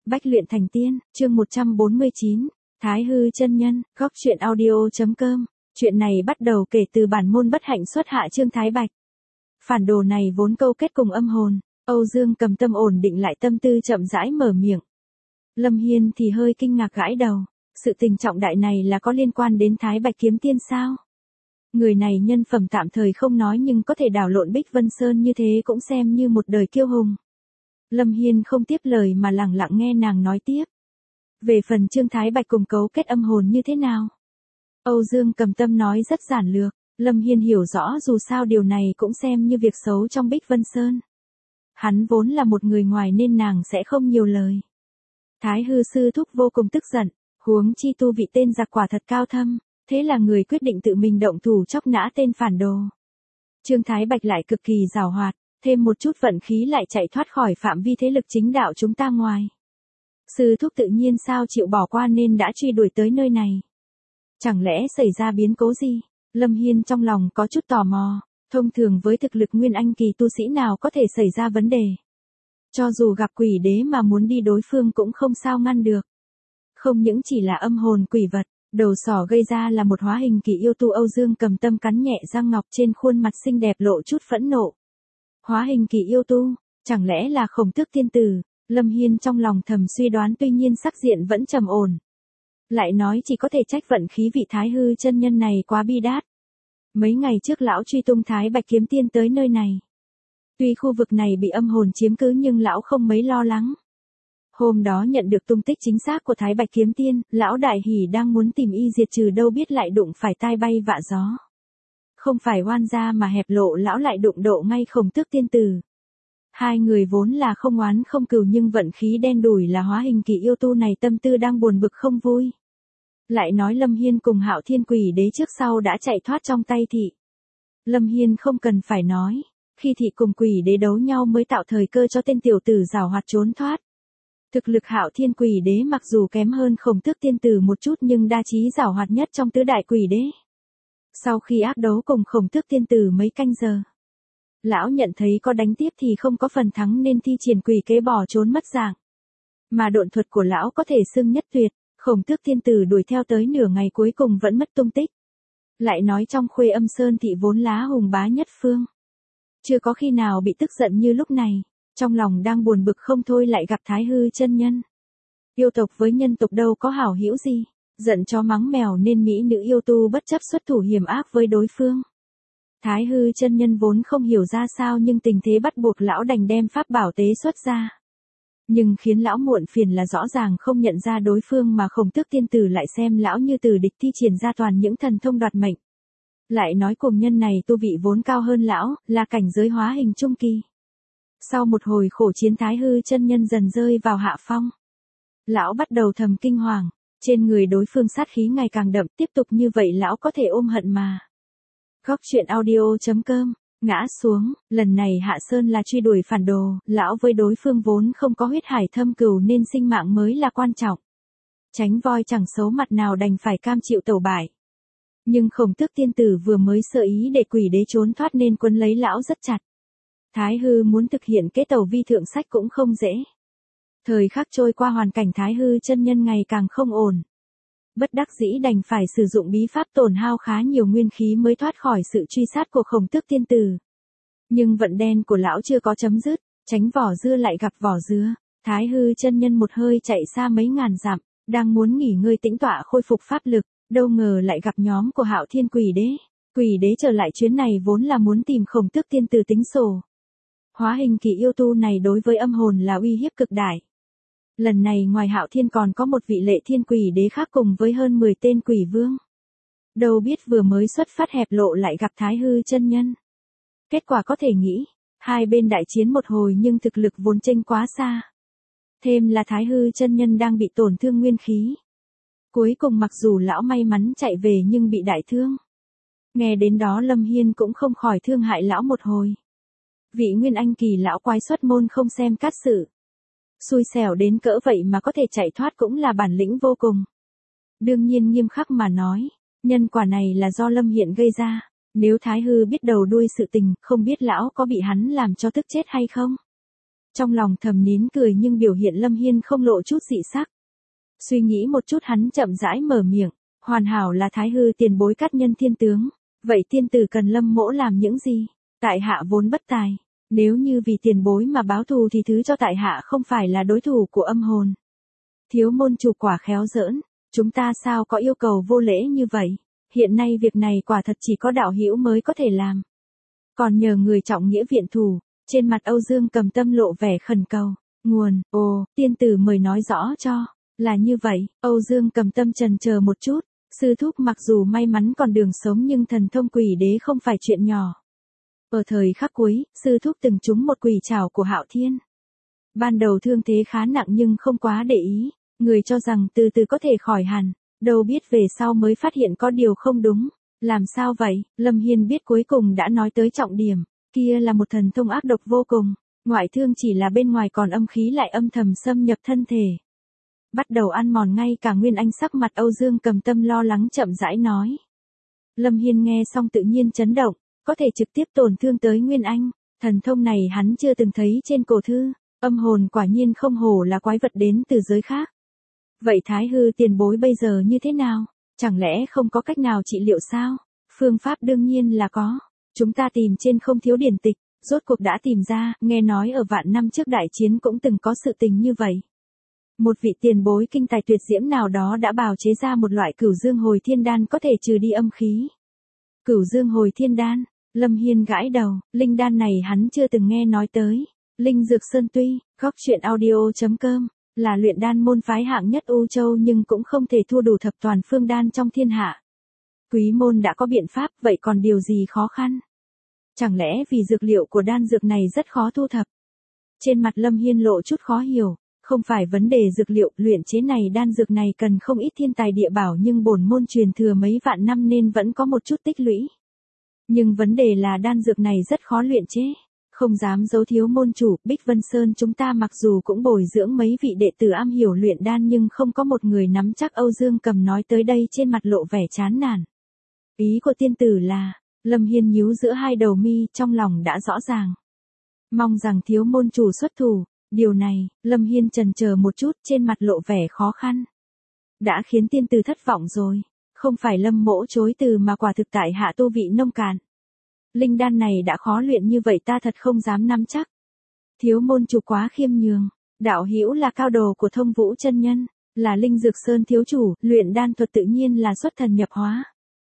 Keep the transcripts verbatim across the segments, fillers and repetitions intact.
Bách luyện thành tiên, chương một trăm bốn mươi chín, Thái hư chân nhân, góc truyện audio.com. Chuyện này bắt đầu kể từ bản môn bất hạnh xuất hạ Trương Thái Bạch. Phản đồ này vốn câu kết cùng âm hồn, Âu Dương Cầm tâm ổn định lại tâm tư chậm rãi mở miệng. Lâm Hiên thì hơi kinh ngạc gãi đầu, sự tình trọng đại này là có liên quan đến Thái Bạch kiếm tiên sao? Người này nhân phẩm tạm thời không nói nhưng có thể đảo lộn Bích Vân Sơn như thế cũng xem như một đời kiêu hùng. Lâm Hiên không tiếp lời mà lặng lặng nghe nàng nói tiếp. Về phần Trương Thái Bạch cùng cấu kết âm hồn như thế nào? Âu Dương Cầm tâm nói rất giản lược, Lâm Hiên hiểu rõ dù sao điều này cũng xem như việc xấu trong Bích Vân Sơn. Hắn vốn là một người ngoài nên nàng sẽ không nhiều lời. Thái hư sư thúc vô cùng tức giận, huống chi tu vị tên giặc quả thật cao thâm, thế là người quyết định tự mình động thủ chóc nã tên phản đồ. Trương Thái Bạch lại cực kỳ giàu hoạt, thêm một chút vận khí lại chạy thoát khỏi phạm vi thế lực chính đạo chúng ta ngoài. Sư thúc tự nhiên sao chịu bỏ qua nên đã truy đuổi tới nơi này. Chẳng lẽ xảy ra biến cố gì? Lâm Hiên trong lòng có chút tò mò, thông thường với thực lực nguyên anh kỳ tu sĩ nào có thể xảy ra vấn đề. Cho dù gặp quỷ đế mà muốn đi đối phương cũng không sao ngăn được. Không những chỉ là âm hồn quỷ vật, đầu sỏ gây ra là một hóa hình kỳ yêu tu. Âu Dương Cầm tâm cắn nhẹ răng ngọc, trên khuôn mặt xinh đẹp lộ chút phẫn nộ. Hóa hình kỳ yêu tu, chẳng lẽ là Khổng Tước tiên tử? Lâm Hiên trong lòng thầm suy đoán, tuy nhiên sắc diện vẫn trầm ổn. Lại nói chỉ có thể trách vận khí vị Thái hư chân nhân này quá bi đát. Mấy ngày trước lão truy tung Thái Bạch kiếm tiên tới nơi này. Tuy khu vực này bị âm hồn chiếm cứ nhưng lão không mấy lo lắng. Hôm đó nhận được tung tích chính xác của Thái Bạch kiếm tiên, lão đại hỉ đang muốn tìm y diệt trừ, đâu biết lại đụng phải tai bay vạ gió. Không phải oan gia mà hẹp lộ, lão lại đụng độ ngay Khổng Tước tiên tử. Hai người vốn là không oán không cừu nhưng vận khí đen đủi là hóa hình kỳ yêu tu này tâm tư đang buồn bực không vui. Lại nói Lâm Hiên cùng Hạo Thiên Quỷ Đế trước sau đã chạy thoát trong tay thị. Lâm Hiên không cần phải nói, khi thị cùng Quỷ Đế đấu nhau mới tạo thời cơ cho tên tiểu tử giảo hoạt trốn thoát. Thực lực Hạo Thiên Quỷ Đế mặc dù kém hơn Khổng Tước tiên tử một chút nhưng đa trí giảo hoạt nhất trong tứ đại quỷ đế. Sau khi ác đấu cùng Khổng Tước tiên tử mấy canh giờ, lão nhận thấy có đánh tiếp thì không có phần thắng nên thi triển quỷ kế bỏ trốn mất dạng. Mà độn thuật của lão có thể xưng nhất tuyệt, Khổng Tước tiên tử đuổi theo tới nửa ngày cuối cùng vẫn mất tung tích. Lại nói trong Khuê Âm Sơn thị vốn lá hùng bá nhất phương, chưa có khi nào bị tức giận như lúc này, trong lòng đang buồn bực không thôi lại gặp Thái hư chân nhân. Yêu tộc với nhân tộc đâu có hảo hữu gì, giận chó mắng mèo nên mỹ nữ yêu tu bất chấp xuất thủ hiểm ác với đối phương. Thái hư chân nhân vốn không hiểu ra sao nhưng tình thế bắt buộc lão đành đem pháp bảo tế xuất ra. Nhưng khiến lão muộn phiền là rõ ràng không nhận ra đối phương mà Khổng Tước tiên tử lại xem lão như tử địch, thi triển ra toàn những thần thông đoạt mệnh. Lại nói cùng nhân này tu vị vốn cao hơn lão, là cảnh giới hóa hình trung kỳ. Sau một hồi khổ chiến Thái hư chân nhân dần rơi vào hạ phong. Lão bắt đầu thầm kinh hoàng, trên người đối phương sát khí ngày càng đậm, tiếp tục như vậy lão có thể ôm hận mà. Góc truyện audio.com, ngã xuống, lần này hạ sơn là truy đuổi phản đồ, lão với đối phương vốn không có huyết hải thâm cừu nên sinh mạng mới là quan trọng. Tránh voi chẳng xấu mặt nào đành phải cam chịu tẩu bại. Nhưng Khổng Tước tiên tử vừa mới sơ ý để quỷ đế trốn thoát nên quấn lấy lão rất chặt. Thái hư muốn thực hiện kế tẩu vi thượng sách cũng không dễ. Thời khắc trôi qua hoàn cảnh Thái hư chân nhân ngày càng không ổn. Bất đắc dĩ đành phải sử dụng bí pháp tổn hao khá nhiều nguyên khí mới thoát khỏi sự truy sát của Khổng Tước tiên tử. Nhưng vận đen của lão chưa có chấm dứt, tránh vỏ dưa lại gặp vỏ dứa. Thái hư chân nhân một hơi chạy xa mấy ngàn dặm, đang muốn nghỉ ngơi tĩnh tọa khôi phục pháp lực, đâu ngờ lại gặp nhóm của Hạo Thiên Quỷ Đế. Quỷ Đế trở lại chuyến này vốn là muốn tìm Khổng Tước tiên tử tính sổ. Hóa hình kỳ yêu tu này đối với âm hồn là uy hiếp cực đại. Lần này ngoài Hạo Thiên còn có một vị Lệ Thiên Quỷ Đế khác cùng với hơn mười tên quỷ vương. Đâu biết vừa mới xuất phát hẹp lộ lại gặp Thái hư chân nhân. Kết quả có thể nghĩ, hai bên đại chiến một hồi nhưng thực lực vốn chênh quá xa. Thêm là Thái hư chân nhân đang bị tổn thương nguyên khí. Cuối cùng mặc dù lão may mắn chạy về nhưng bị đại thương. Nghe đến đó Lâm Hiên cũng không khỏi thương hại lão một hồi. Vị nguyên anh kỳ lão quái xuất môn không xem cát sự. Xui xẻo đến cỡ vậy mà có thể chạy thoát cũng là bản lĩnh vô cùng. Đương nhiên nghiêm khắc mà nói, nhân quả này là do Lâm Hiển gây ra. Nếu Thái hư biết đầu đuôi sự tình, không biết lão có bị hắn làm cho tức chết hay không. Trong lòng thầm nín cười nhưng biểu hiện Lâm Hiên không lộ chút dị sắc. Suy nghĩ một chút hắn chậm rãi mở miệng, hoàn hảo là Thái hư tiền bối cát nhân thiên tướng, vậy tiên tử cần Lâm mỗ làm những gì? Tại hạ vốn bất tài, nếu như vì tiền bối mà báo thù thì thứ cho tại hạ không phải là đối thủ của âm hồn. Thiếu môn chủ quả khéo giỡn, chúng ta sao có yêu cầu vô lễ như vậy, hiện nay việc này quả thật chỉ có đạo hữu mới có thể làm. Còn nhờ người trọng nghĩa viện thủ, trên mặt Âu Dương Cầm Tâm lộ vẻ khẩn cầu, nguồn, ồ, tiên tử mời nói rõ cho, là như vậy, Âu Dương Cầm Tâm trần chờ một chút, sư thúc mặc dù may mắn còn đường sống nhưng thần thông quỷ đế không phải chuyện nhỏ. Ở thời khắc cuối, sư thúc từng trúng một quỷ trảo của Hạo Thiên. Ban đầu thương thế khá nặng nhưng không quá để ý, người cho rằng từ từ có thể khỏi hẳn, đâu biết về sau mới phát hiện có điều không đúng. Làm sao vậy? Lâm Hiên biết cuối cùng đã nói tới trọng điểm, kia là một thần thông ác độc vô cùng, ngoại thương chỉ là bên ngoài còn âm khí lại âm thầm xâm nhập thân thể. Bắt đầu ăn mòn ngay cả Nguyên Anh. Sắc mặt Âu Dương Cầm Tâm lo lắng chậm rãi nói. Lâm Hiên nghe xong tự nhiên chấn động, có thể trực tiếp tổn thương tới Nguyên Anh, thần thông này hắn chưa từng thấy trên cổ thư, âm hồn quả nhiên không hổ là quái vật đến từ giới khác. Vậy Thái hư tiền bối bây giờ như thế nào? Chẳng lẽ không có cách nào trị liệu sao? Phương pháp đương nhiên là có. Chúng ta tìm trên không thiếu điển tịch, rốt cuộc đã tìm ra, nghe nói ở vạn năm trước đại chiến cũng từng có sự tình như vậy. Một vị tiền bối kinh tài tuyệt diễm nào đó đã bào chế ra một loại cửu dương hồi thiên đan có thể trừ đi âm khí. Cửu dương hồi thiên đan, Lâm Hiên gãi đầu, linh đan này hắn chưa từng nghe nói tới. Linh Dược Sơn tuy, góc truyện audio chấm com, là luyện đan môn phái hạng nhất U Châu nhưng cũng không thể thua đủ thập toàn phương đan trong thiên hạ. Quý môn đã có biện pháp, vậy còn điều gì khó khăn? Chẳng lẽ vì dược liệu của đan dược này rất khó thu thập? Trên mặt Lâm Hiên lộ chút khó hiểu, không phải vấn đề dược liệu, luyện chế này đan dược này cần không ít thiên tài địa bảo nhưng bổn môn truyền thừa mấy vạn năm nên vẫn có một chút tích lũy. Nhưng vấn đề là đan dược này rất khó luyện chế. Không dám giấu thiếu môn chủ, Bích Vân Sơn chúng ta mặc dù cũng bồi dưỡng mấy vị đệ tử am hiểu luyện đan nhưng không có một người nắm chắc. Âu Dương Cầm nói tới đây trên mặt lộ vẻ chán nản. Ý của tiên tử là, Lâm Hiên nhíu giữa hai đầu mi, trong lòng đã rõ ràng. Mong rằng thiếu môn chủ xuất thủ, điều này, Lâm Hiên chần chờ một chút trên mặt lộ vẻ khó khăn. Đã khiến tiên tử thất vọng rồi, không phải Lâm mỗ chối từ mà quả thực tại hạ tu vị nông cạn. Linh đan này đã khó luyện như vậy ta thật không dám nắm chắc. Thiếu môn chủ quá khiêm nhường, đạo hữu là cao đồ của Thông Vũ chân nhân, là Linh Dược Sơn thiếu chủ, luyện đan thuật tự nhiên là xuất thần nhập hóa.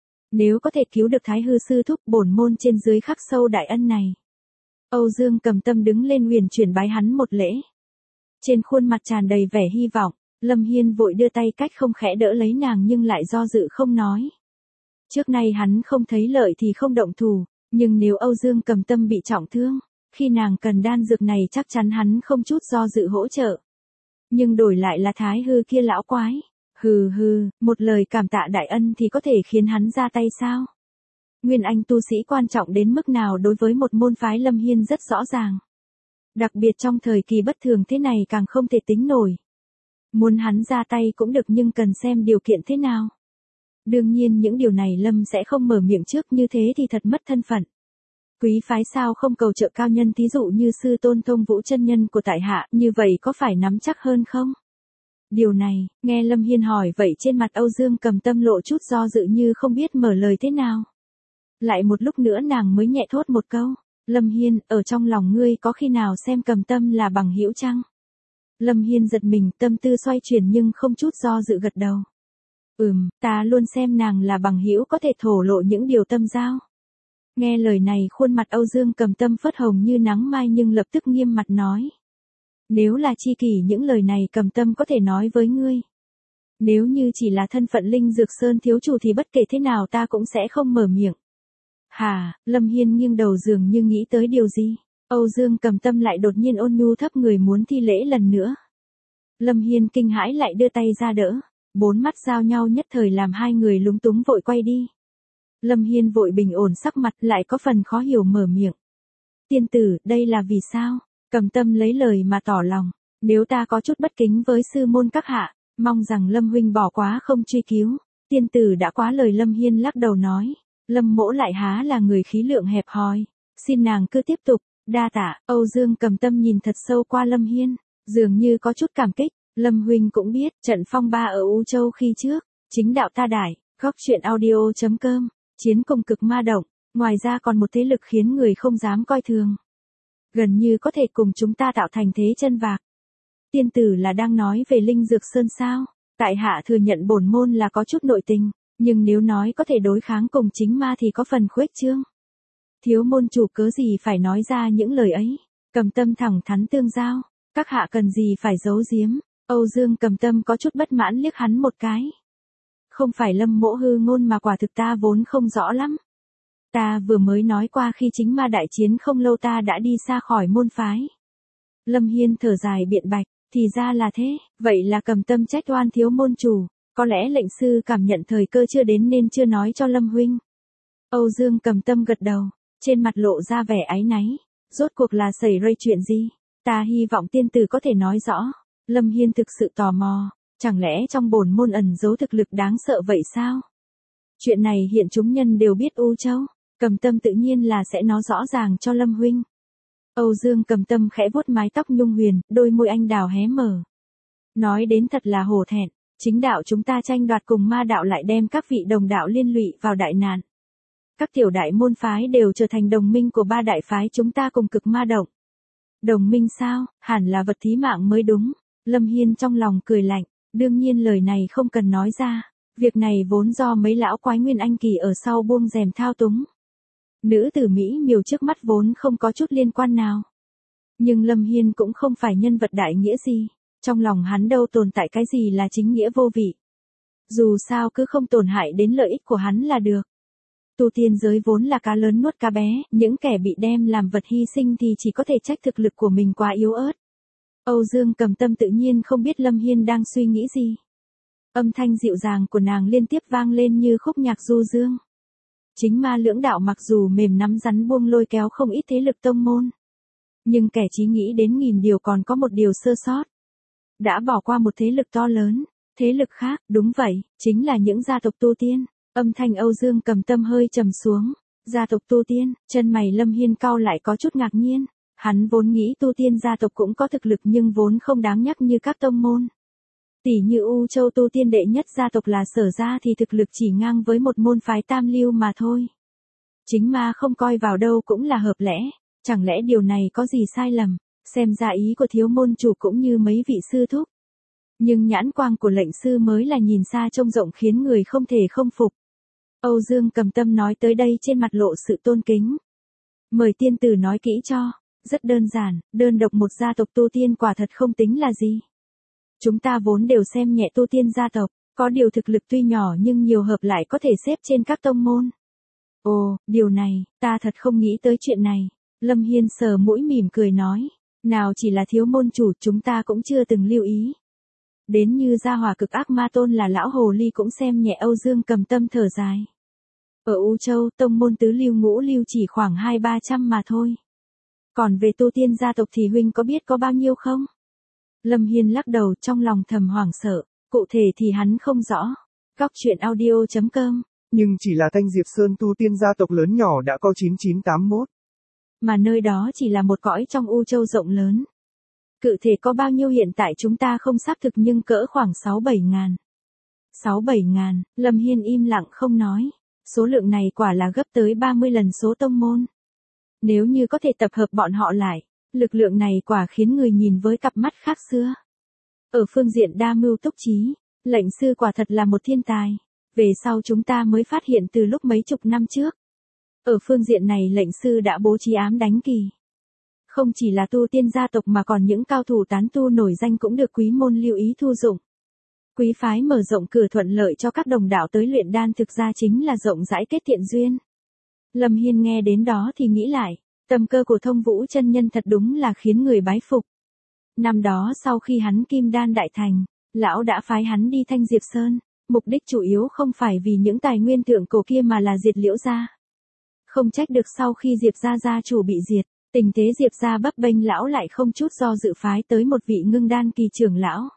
Nếu có thể cứu được Thái hư sư thúc, bổn môn trên dưới khắc sâu đại ân này. Âu Dương Cầm Tâm đứng lên huyền chuyển bái hắn một lễ. Trên khuôn mặt tràn đầy vẻ hy vọng, Lâm Hiên vội đưa tay cách không khẽ đỡ lấy nàng nhưng lại do dự không nói. Trước nay hắn không thấy lợi thì không động thủ, nhưng nếu Âu Dương Cầm Tâm bị trọng thương, khi nàng cần đan dược này chắc chắn hắn không chút do dự hỗ trợ. Nhưng đổi lại là Thái hư kia lão quái. Hừ hừ, một lời cảm tạ đại ân thì có thể khiến hắn ra tay sao? Nguyên Anh tu sĩ quan trọng đến mức nào đối với một môn phái Lâm Hiên rất rõ ràng. Đặc biệt trong thời kỳ bất thường thế này càng không thể tính nổi. Muốn hắn ra tay cũng được nhưng cần xem điều kiện thế nào. Đương nhiên những điều này Lâm sẽ không mở miệng trước, như thế thì thật mất thân phận. Quý phái sao không cầu trợ cao nhân thí dụ như sư tôn Thông Vũ chân nhân của tại hạ, như vậy có phải nắm chắc hơn không? Điều này, nghe Lâm Hiên hỏi vậy trên mặt Âu Dương Cầm Tâm lộ chút do dự như không biết mở lời thế nào. Lại một lúc nữa nàng mới nhẹ thốt một câu, Lâm Hiên, ở trong lòng ngươi có khi nào xem Cầm Tâm là bằng hữu chăng? Lâm Hiên giật mình, tâm tư xoay chuyển nhưng không chút do dự gật đầu. Ừm, ta luôn xem nàng là bằng hữu có thể thổ lộ những điều tâm giao. Nghe lời này khuôn mặt Âu Dương Cầm Tâm phớt hồng như nắng mai nhưng lập tức nghiêm mặt nói. Nếu là chi kỷ những lời này Cầm Tâm có thể nói với ngươi. Nếu như chỉ là thân phận Linh Dược Sơn thiếu chủ thì bất kể thế nào ta cũng sẽ không mở miệng. Hà, Lâm Hiên nghiêng đầu dường như nghĩ tới điều gì. Âu Dương Cầm Tâm lại đột nhiên ôn nhu thấp người muốn thi lễ lần nữa. Lâm Hiên kinh hãi lại đưa tay ra đỡ. Bốn mắt giao nhau nhất thời làm hai người lúng túng vội quay đi. Lâm Hiên vội bình ổn sắc mặt lại có phần khó hiểu mở miệng. Tiên tử, đây là vì sao? Cầm Tâm lấy lời mà tỏ lòng. Nếu ta có chút bất kính với sư môn các hạ, mong rằng Lâm huynh bỏ quá không truy cứu. Tiên tử đã quá lời. Lâm Hiên lắc đầu nói. Lâm mỗ lại há là người khí lượng hẹp hòi. Xin nàng cứ tiếp tục. Đa tạ, Âu Dương Cầm Tâm nhìn thật sâu qua Lâm Hiên, dường như có chút cảm kích. Lâm huynh cũng biết, trận phong ba ở U Châu khi trước, chính đạo ta đải, góc chuyện audio chấm com, chiến cùng cực ma động, ngoài ra còn một thế lực khiến người không dám coi thường. Gần như có thể cùng chúng ta tạo thành thế chân vạc. Tiên tử là đang nói về Linh Dược Sơn sao? Tại hạ thừa nhận bổn môn là có chút nội tình, nhưng nếu nói có thể đối kháng cùng chính ma thì có phần khuếch trương. Thiếu môn chủ cớ gì phải nói ra những lời ấy, Cầm Tâm thẳng thắn tương giao, các hạ cần gì phải giấu giếm. Âu Dương Cầm Tâm có chút bất mãn liếc hắn một cái. Không phải Lâm mỗ hư ngôn mà quả thực ta vốn không rõ lắm. Ta vừa mới nói qua khi chính ma đại chiến không lâu ta đã đi xa khỏi môn phái. Lâm Hiên thở dài biện bạch, thì ra là thế, vậy là Cầm Tâm trách oan thiếu môn chủ, có lẽ lệnh sư cảm nhận thời cơ chưa đến nên chưa nói cho Lâm huynh. Âu Dương Cầm Tâm gật đầu, trên mặt lộ ra vẻ áy náy, rốt cuộc là xảy ra chuyện gì, ta hy vọng tiên tử có thể nói rõ. Lâm Hiên thực sự tò mò, chẳng lẽ trong bổn môn ẩn giấu thực lực đáng sợ vậy sao? Chuyện này hiện chúng nhân đều biết U Châu, Cầm Tâm tự nhiên là sẽ nói rõ ràng cho Lâm huynh. Âu Dương Cầm Tâm khẽ vuốt mái tóc nhung huyền, đôi môi anh đào hé mở. Nói đến thật là hổ thẹn, chính đạo chúng ta tranh đoạt cùng ma đạo lại đem các vị đồng đạo liên lụy vào đại nạn. Các tiểu đại môn phái đều trở thành đồng minh của ba đại phái chúng ta cùng cực ma động. Đồng minh sao, hẳn là vật thí mạng mới đúng. Lâm Hiên trong lòng cười lạnh, đương nhiên lời này không cần nói ra, việc này vốn do mấy lão quái nguyên anh kỳ ở sau buông rèm thao túng. Nữ tử Mỹ miều trước mắt vốn không có chút liên quan nào. Nhưng Lâm Hiên cũng không phải nhân vật đại nghĩa gì, trong lòng hắn đâu tồn tại cái gì là chính nghĩa vô vị. Dù sao cứ không tổn hại đến lợi ích của hắn là được. Tu tiên giới vốn là cá lớn nuốt cá bé, những kẻ bị đem làm vật hy sinh thì chỉ có thể trách thực lực của mình quá yếu ớt. Âu Dương Cầm Tâm tự nhiên không biết Lâm Hiên đang suy nghĩ gì. Âm thanh dịu dàng của nàng liên tiếp vang lên như khúc nhạc du dương. Chính ma lưỡng đạo mặc dù mềm nắm rắn buông lôi kéo không ít thế lực tông môn. Nhưng kẻ chí nghĩ đến nghìn điều còn có một điều sơ sót. Đã bỏ qua một thế lực to lớn, thế lực khác, đúng vậy, chính là những gia tộc tu tiên. Âm thanh Âu Dương Cầm Tâm hơi trầm xuống. Gia tộc tu tiên, chân mày Lâm Hiên cau lại có chút ngạc nhiên. Hắn vốn nghĩ tu tiên gia tộc cũng có thực lực nhưng vốn không đáng nhắc như các tông môn. Tỷ như U Châu tu tiên đệ nhất gia tộc là Sở gia thì thực lực chỉ ngang với một môn phái tam lưu mà thôi. Chính ma không coi vào đâu cũng là hợp lẽ, chẳng lẽ điều này có gì sai lầm, xem ra ý của thiếu môn chủ cũng như mấy vị sư thúc. Nhưng nhãn quang của lệnh sư mới là nhìn xa trông rộng khiến người không thể không phục. Âu Dương Cầm Tâm nói tới đây trên mặt lộ sự tôn kính. Mời tiên tử nói kỹ cho. Rất đơn giản, đơn độc một gia tộc tu tiên quả thật không tính là gì. Chúng ta vốn đều xem nhẹ tu tiên gia tộc, có điều thực lực tuy nhỏ nhưng nhiều hợp lại có thể xếp trên các tông môn. Ồ, điều này, ta thật không nghĩ tới chuyện này. Lâm Hiên sờ mũi mỉm cười nói, nào chỉ là thiếu môn chủ chúng ta cũng chưa từng lưu ý. Đến như gia hỏa cực ác ma tôn là lão hồ ly cũng xem nhẹ. Âu Dương Cầm Tâm thở dài. Ở U Châu, tông môn tứ lưu ngũ lưu chỉ khoảng hai ba trăm mà thôi. Còn về tu tiên gia tộc thì huynh có biết có bao nhiêu không? Lâm Hiên lắc đầu trong lòng thầm hoảng sợ, cụ thể thì hắn không rõ. Góc chuyện audio chấm com. Nhưng chỉ là Thanh Diệp Sơn tu tiên gia tộc lớn nhỏ đã có chín chín tám mốt. Mà nơi đó chỉ là một cõi trong U Châu rộng lớn. Cụ thể có bao nhiêu hiện tại chúng ta không xác thực nhưng cỡ khoảng sáu bảy ngàn. sáu bảy ngàn, Lâm Hiên im lặng không nói. Số lượng này quả là gấp tới ba mươi lần số tông môn. Nếu như có thể tập hợp bọn họ lại, lực lượng này quả khiến người nhìn với cặp mắt khác xưa. Ở phương diện đa mưu túc trí, lệnh sư quả thật là một thiên tài. Về sau chúng ta mới phát hiện từ lúc mấy chục năm trước. Ở phương diện này lệnh sư đã bố trí ám đánh kỳ. Không chỉ là tu tiên gia tộc mà còn những cao thủ tán tu nổi danh cũng được quý môn lưu ý thu dụng. Quý phái mở rộng cửa thuận lợi cho các đồng đạo tới luyện đan thực ra chính là rộng rãi kết thiện duyên. Lâm Hiên nghe đến đó thì nghĩ lại, tầm cơ của Thông Vũ chân nhân thật đúng là khiến người bái phục. Năm đó sau khi hắn kim đan đại thành, lão đã phái hắn đi Thanh Diệp Sơn, mục đích chủ yếu không phải vì những tài nguyên thượng cổ kia mà là diệt Liễu gia. Không trách được sau khi Diệp gia gia chủ bị diệt, tình thế Diệp gia bấp bênh lão lại không chút do dự phái tới một vị ngưng đan kỳ trưởng lão.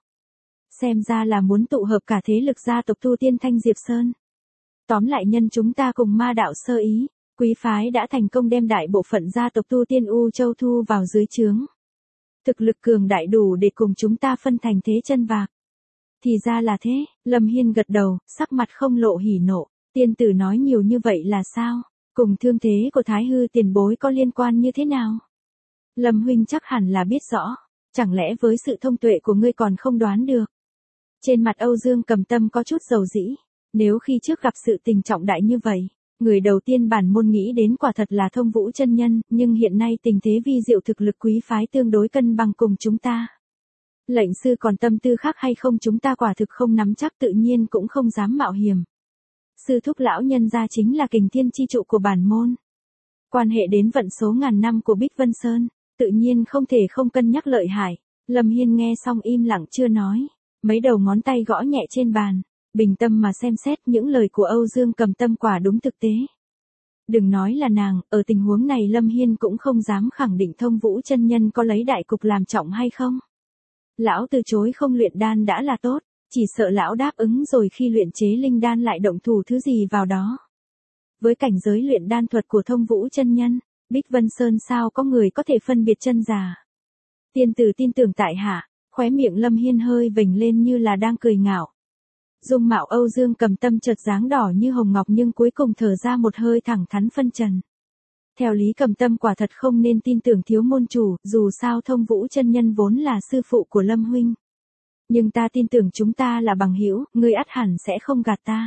Xem ra là muốn tụ hợp cả thế lực gia tộc tu tiên Thanh Diệp Sơn. Tóm lại nhân chúng ta cùng ma đạo sơ ý, Quý phái đã thành công đem đại bộ phận gia tộc tu tiên U Châu thu vào dưới trướng. Thực lực cường đại đủ để cùng chúng ta phân thành thế chân vạc. Thì ra là thế, Lâm Hiên gật đầu, sắc mặt không lộ hỉ nộ. Tiên tử nói nhiều như vậy là sao? Cùng thương thế của Thái Hư tiền bối có liên quan như thế nào? Lâm huynh chắc hẳn là biết rõ. Chẳng lẽ với sự thông tuệ của ngươi còn không đoán được? Trên mặt Âu Dương Cầm Tâm có chút dầu dĩ. Nếu khi trước gặp sự tình trọng đại như vậy, người đầu tiên bản môn nghĩ đến quả thật là Thông Vũ chân nhân, nhưng hiện nay tình thế vi diệu, thực lực quý phái tương đối cân bằng cùng chúng ta. Lệnh sư còn tâm tư khác hay không chúng ta quả thực không nắm chắc, tự nhiên cũng không dám mạo hiểm. Sư thúc lão nhân gia chính là kình thiên chi trụ của bản môn. Quan hệ đến vận số ngàn năm của Bích Vân Sơn, tự nhiên không thể không cân nhắc lợi hại. Lâm Hiên nghe xong im lặng chưa nói, mấy đầu ngón tay gõ nhẹ trên bàn, bình tâm mà xem xét những lời của Âu Dương Cầm Tâm quả đúng thực tế. Đừng nói là nàng, ở tình huống này Lâm Hiên cũng không dám khẳng định Thông Vũ chân nhân có lấy đại cục làm trọng hay không. Lão từ chối không luyện đan đã là tốt, chỉ sợ lão đáp ứng rồi khi luyện chế linh đan lại động thủ thứ gì vào đó. Với cảnh giới luyện đan thuật của Thông Vũ chân nhân, Bích Vân Sơn sao có người có thể phân biệt chân giả. Tiên tử tin tưởng tại hạ, khóe miệng Lâm Hiên hơi vểnh lên như là đang cười ngạo. Dung mạo Âu Dương Cầm Tâm chợt dáng đỏ như hồng ngọc nhưng cuối cùng thở ra một hơi thẳng thắn phân trần. Theo lý Cầm Tâm quả thật không nên tin tưởng thiếu môn chủ, dù sao Thông Vũ chân nhân vốn là sư phụ của Lâm huynh. Nhưng ta tin tưởng chúng ta là bằng hữu, ngươi ắt hẳn sẽ không gạt ta.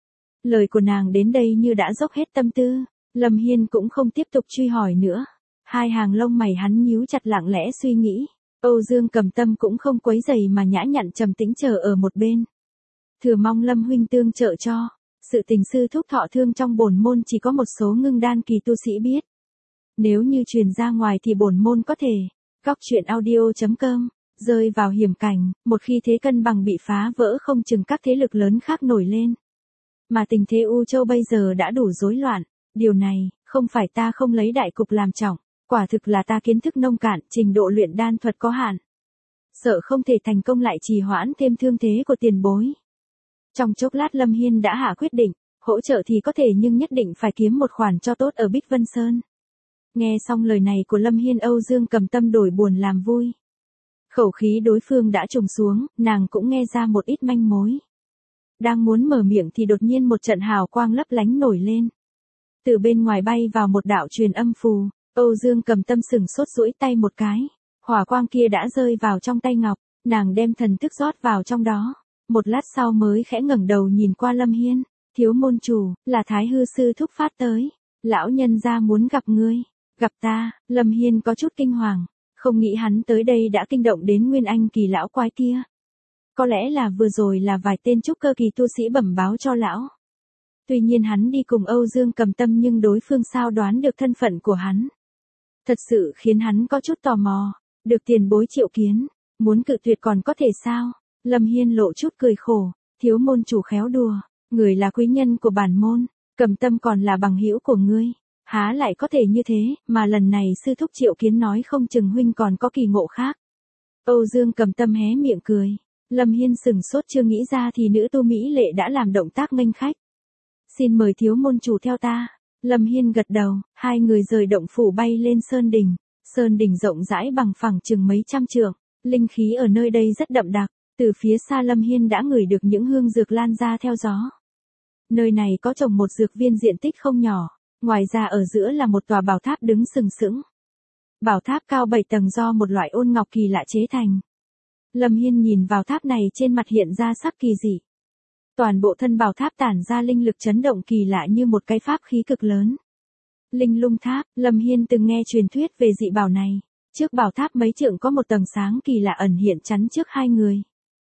Lời của nàng đến đây như đã dốc hết tâm tư, Lâm Hiên cũng không tiếp tục truy hỏi nữa. Hai hàng lông mày hắn nhíu chặt lặng lẽ suy nghĩ, Âu Dương Cầm Tâm cũng không quấy rầy mà nhã nhặn trầm tĩnh chờ ở một bên. Thừa mong Lâm huynh tương trợ cho, sự tình sư thúc thọ thương trong bổn môn chỉ có một số ngưng đan kỳ tu sĩ biết. Nếu như truyền ra ngoài thì bổn môn có thể, góc truyện audio chấm com, rơi vào hiểm cảnh, một khi thế cân bằng bị phá vỡ không chừng các thế lực lớn khác nổi lên. Mà tình thế U Châu bây giờ đã đủ rối loạn, điều này, không phải ta không lấy đại cục làm trọng, quả thực là ta kiến thức nông cạn, trình độ luyện đan thuật có hạn. Sợ không thể thành công lại trì hoãn thêm thương thế của tiền bối. Trong chốc lát Lâm Hiên đã hạ quyết định, hỗ trợ thì có thể nhưng nhất định phải kiếm một khoản cho tốt ở Bích Vân Sơn. Nghe xong lời này của Lâm Hiên, Âu Dương Cầm Tâm đổi buồn làm vui. Khẩu khí đối phương đã trùng xuống, nàng cũng nghe ra một ít manh mối. Đang muốn mở miệng thì đột nhiên một trận hào quang lấp lánh nổi lên. Từ bên ngoài bay vào một đạo truyền âm phù, Âu Dương Cầm Tâm sừng sốt duỗi tay một cái. Hỏa quang kia đã rơi vào trong tay ngọc, nàng đem thần thức rót vào trong đó. Một lát sau mới khẽ ngẩng đầu nhìn qua Lâm Hiên, thiếu môn chủ, là Thái Hư sư thúc phát tới. Lão nhân gia muốn gặp ngươi. Gặp ta, Lâm Hiên có chút kinh hoàng, không nghĩ hắn tới đây đã kinh động đến Nguyên Anh kỳ lão quái kia. Có lẽ là vừa rồi là vài tên trúc cơ kỳ tu sĩ bẩm báo cho lão. Tuy nhiên hắn đi cùng Âu Dương Cầm Tâm nhưng đối phương sao đoán được thân phận của hắn. Thật sự khiến hắn có chút tò mò, được tiền bối triệu kiến, muốn cự tuyệt còn có thể sao? Lâm Hiên lộ chút cười khổ, thiếu môn chủ khéo đùa, người là quý nhân của bản môn, Cầm Tâm còn là bằng hữu của ngươi. Há lại có thể như thế, mà lần này sư thúc triệu kiến nói không chừng huynh còn có kỳ ngộ khác. Âu Dương Cầm Tâm hé miệng cười. Lâm Hiên sừng sốt chưa nghĩ ra thì nữ tu mỹ lệ đã làm động tác nghênh khách. Xin mời thiếu môn chủ theo ta. Lâm Hiên gật đầu, hai người rời động phủ bay lên Sơn Đỉnh. Sơn Đỉnh rộng rãi bằng phẳng chừng mấy trăm trượng, linh khí ở nơi đây rất đậm đặc. Từ phía xa Lâm Hiên đã ngửi được những hương dược lan ra theo gió. Nơi này có trồng một dược viên diện tích không nhỏ. Ngoài ra ở giữa là một tòa bảo tháp đứng sừng sững. Bảo tháp cao bảy tầng do một loại ôn ngọc kỳ lạ chế thành. Lâm Hiên nhìn vào tháp này trên mặt hiện ra sắc kỳ dị. Toàn bộ thân bảo tháp tản ra linh lực chấn động kỳ lạ như một cái pháp khí cực lớn. Linh lung tháp, Lâm Hiên từng nghe truyền thuyết về dị bảo này. Trước bảo tháp mấy trượng có một tầng sáng kỳ lạ ẩn hiện chắn trước hai người.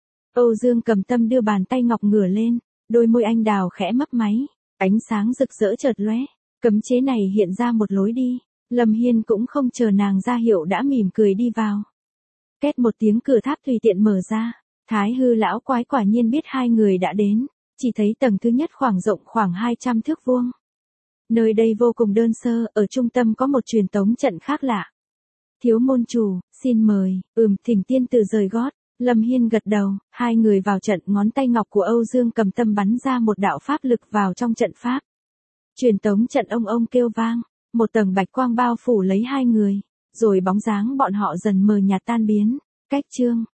Âu Dương Cầm Tâm đưa bàn tay ngọc ngửa lên, đôi môi anh đào khẽ mấp máy, ánh sáng rực rỡ chợt lóe. Cấm chế này hiện ra một lối đi, Lâm Hiên cũng không chờ nàng ra hiệu đã mỉm cười đi vào. Két một tiếng cửa tháp tùy tiện mở ra, Thái Hư lão quái quả nhiên biết hai người đã đến, chỉ thấy tầng thứ nhất khoảng rộng khoảng hai trăm thước vuông. Nơi đây vô cùng đơn sơ, ở trung tâm có một truyền tống trận khác lạ. Thiếu môn chủ, xin mời, ừm thỉnh tiên tử rời gót, Lâm Hiên gật đầu, hai người vào trận, ngón tay ngọc của Âu Dương Cầm Tâm bắn ra một đạo pháp lực vào trong trận pháp. Truyền tống trận ông ông kêu vang, một tầng bạch quang bao phủ lấy hai người, rồi bóng dáng bọn họ dần mờ nhạt tan biến. Cách chương